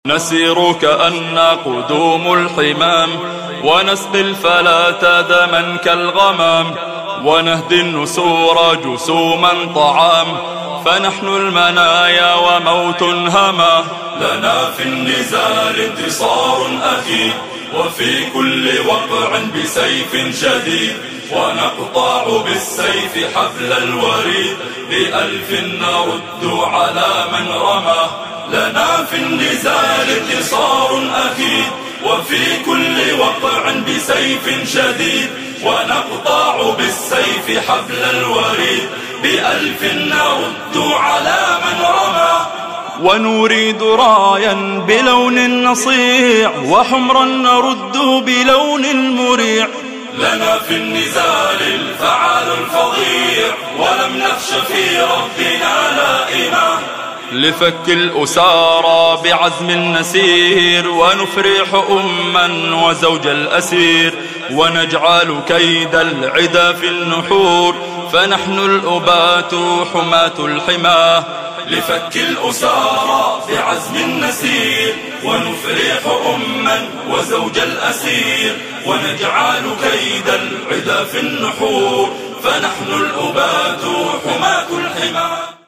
نسير كأن قدوم الحمام، ونسقي الفلاة دما كالغمام، ونهدي النسور جسوما طعام، فنحن المنايا وموت هما. لنا في النزال انتصار أكيد، وفي كل وقع بسيف شديد، ونقطع بالسيف حبل الوريد، بألف نرد على من رمى. لنا في النزال انتصار أكيد، وفي كل وقع بسيف شديد، ونقطع بالسيف حبل الوريد، بألف نرد على من رمى. ونريد رايا بلون نصيع، وحمرا نرد بلون مريع. لنا في النزال الفعال الفظيع، ولم نخش في ربنا لائما. لفك الأسارى بعزم نسير، ونفرح أما وزوج الأسير، ونجعل كيد العدا في النحور، فنحن الأبات حماة الحماه. لفك الأسارى بعزم نسير، ونفرح أما وزوج الأسير، ونجعل كيد العدا في النحور، فنحن الأبات حماة الحماه.